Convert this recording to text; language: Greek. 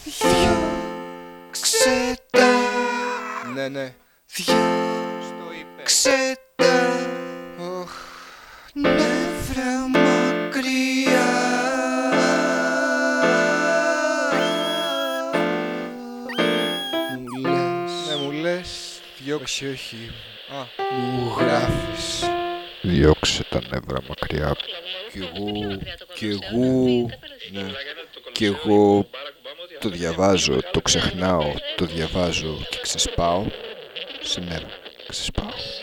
Διώξε τα. Ναι, ναι. Διώξε τα. Νεύρα μακριά. Μου λες. Ναι, μου λες. Διώξε, όχι. Μου γράφεις. Διώξε τα νεύρα μακριά. Κι εγώ το διαβάζω, το ξεχνάω, το διαβάζω και ξεσπάω. Σήμερα ξεσπάω.